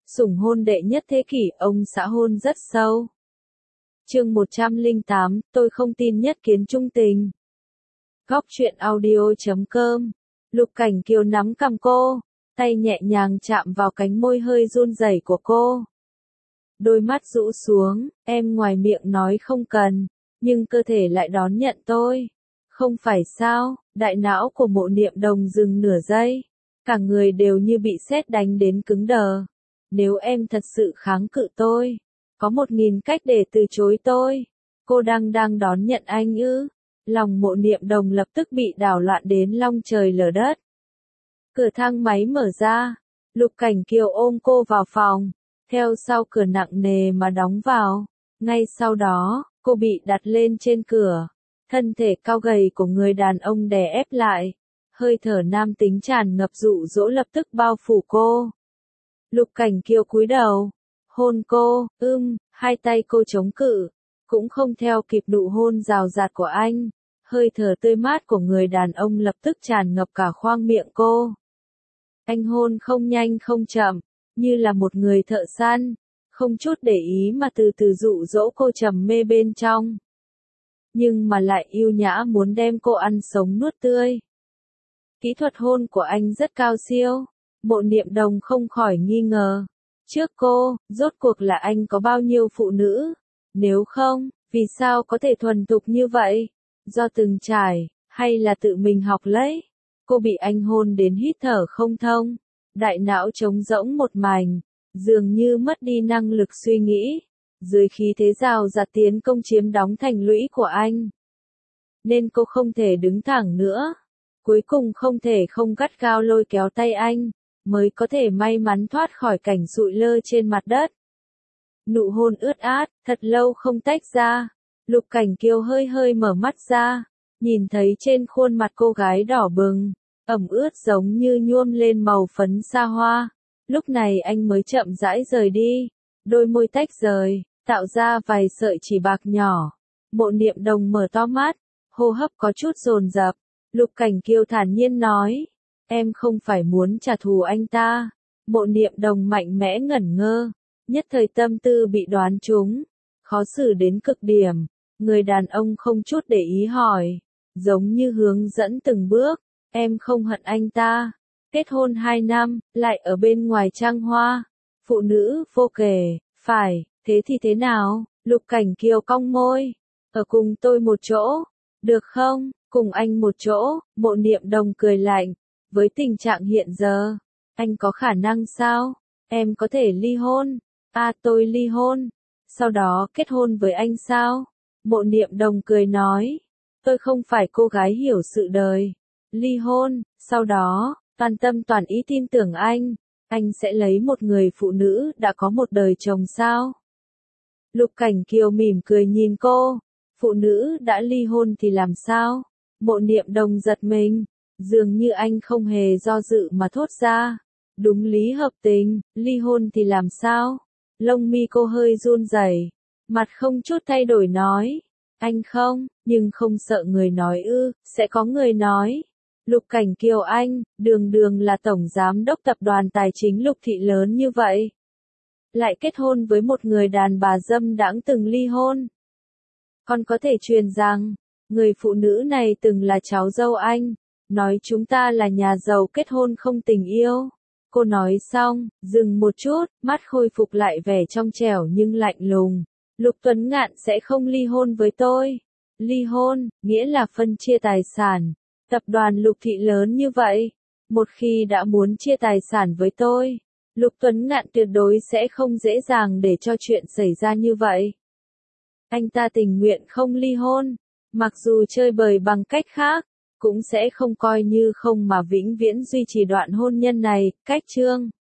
Sủng hôn đệ nhất thế kỷ, ông xã hôn rất sâu. Chương 108, tôi không tin nhất kiến trung tình. Góc truyện audio.com. Lục Cảnh Kiều nắm cằm cô, tay nhẹ nhàng chạm vào cánh môi hơi run rẩy của cô. Đôi mắt rũ xuống, em ngoài miệng nói không cần, nhưng cơ thể lại đón nhận tôi. Không phải sao? Đại não của Mộ Niệm Đồng dừng nửa giây, cả người đều như bị sét đánh đến cứng đờ. Nếu em thật sự kháng cự tôi, có 1000 cách để từ chối tôi. Cô đang đón nhận anh ư? Lòng Mộ Niệm Đồng lập tức bị đảo loạn đến long trời lở đất. Cửa thang máy mở ra, Lục Cảnh Kiều ôm cô vào phòng, theo sau cửa nặng nề mà đóng vào. Ngay sau đó, cô bị đặt lên trên cửa, thân thể cao gầy của người đàn ông đè ép lại, hơi thở nam tính tràn ngập dụ dỗ lập tức bao phủ cô. Lục Cảnh Kiều cúi đầu, hôn cô, hai tay cô chống cự, cũng không theo kịp nụ hôn rào rạt của anh. Hơi thở tươi mát của người đàn ông lập tức tràn ngập cả khoang miệng cô. Anh hôn không nhanh không chậm, như là một người thợ săn, không chút để ý mà từ từ dụ dỗ cô trầm mê bên trong. Nhưng mà lại yêu nhã muốn đem cô ăn sống nuốt tươi. Kỹ thuật hôn của anh rất cao siêu, Mộ Niệm Đồng không khỏi nghi ngờ. Trước cô, rốt cuộc là anh có bao nhiêu phụ nữ? Nếu không, vì sao có thể thuần thục như vậy? Do từng trải, hay là tự mình học lấy? Cô bị anh hôn đến hít thở không thông, đại não trống rỗng một mảnh, dường như mất đi năng lực suy nghĩ. Dưới khí thế rào rạt tiến công chiếm đóng thành lũy của anh, nên cô không thể đứng thẳng nữa. Cuối cùng không thể không gắt gao lôi kéo tay anh, mới có thể may mắn thoát khỏi cảnh sụi lơ trên mặt đất. Nụ hôn ướt át, thật lâu không tách ra. Lục Cảnh Kiều hơi mở mắt ra, nhìn thấy trên khuôn mặt cô gái đỏ bừng, ẩm ướt giống như nhuộm lên màu phấn sa hoa. Lúc này anh mới chậm rãi rời đi, đôi môi tách rời, tạo ra vài sợi chỉ bạc nhỏ. Mộ Niệm Đồng mở to mắt, hô hấp có chút dồn dập. Lục Cảnh Kiều thản nhiên nói, em không phải muốn trả thù anh ta. Mộ Niệm Đồng mạnh mẽ ngẩn ngơ, nhất thời tâm tư bị đoán trúng, khó xử đến cực điểm. Người đàn ông không chút để ý hỏi, giống như hướng dẫn từng bước, em không hận anh ta. Kết hôn 2 năm, lại ở bên ngoài trăng hoa, phụ nữ vô kể, phải, thế thì thế nào? Lục Cảnh Kiều cong môi, ở cùng tôi một chỗ, được không? Cùng anh một chỗ. Mộ Niệm Đồng cười lạnh, với tình trạng hiện giờ, anh có khả năng sao? Em có thể ly hôn. Tôi ly hôn, sau đó kết hôn với anh sao? Mộ Niệm Đồng cười nói, tôi không phải cô gái hiểu sự đời. Ly hôn, sau đó, toàn tâm toàn ý tin tưởng anh sẽ lấy một người phụ nữ đã có một đời chồng sao? Lục Cảnh Kiều mỉm cười nhìn cô, phụ nữ đã ly hôn thì làm sao? Mộ Niệm Đồng giật mình, dường như anh không hề do dự mà thốt ra, đúng lý hợp tình, ly hôn thì làm sao? Lông mi cô hơi run rẩy, mặt không chút thay đổi nói, anh không, nhưng không sợ người nói ư? Sẽ có người nói. Lục Cảnh Kiều anh, đường là tổng giám đốc tập đoàn tài chính Lục thị lớn như vậy, lại kết hôn với một người đàn bà dâm đãng từng ly hôn. Còn có thể truyền rằng, người phụ nữ này từng là cháu dâu anh, nói chúng ta là nhà giàu kết hôn không tình yêu. Cô nói xong, dừng một chút, mắt khôi phục lại vẻ trong trẻo nhưng lạnh lùng. Lục Tuấn Ngạn sẽ không ly hôn với tôi. Ly hôn, nghĩa là phân chia tài sản. Tập đoàn Lục thị lớn như vậy, một khi đã muốn chia tài sản với tôi, Lục Tuấn Ngạn tuyệt đối sẽ không dễ dàng để cho chuyện xảy ra như vậy. Anh ta tình nguyện không ly hôn, mặc dù chơi bời bằng cách khác, cũng sẽ không coi như không mà vĩnh viễn duy trì đoạn hôn nhân này. Cách chương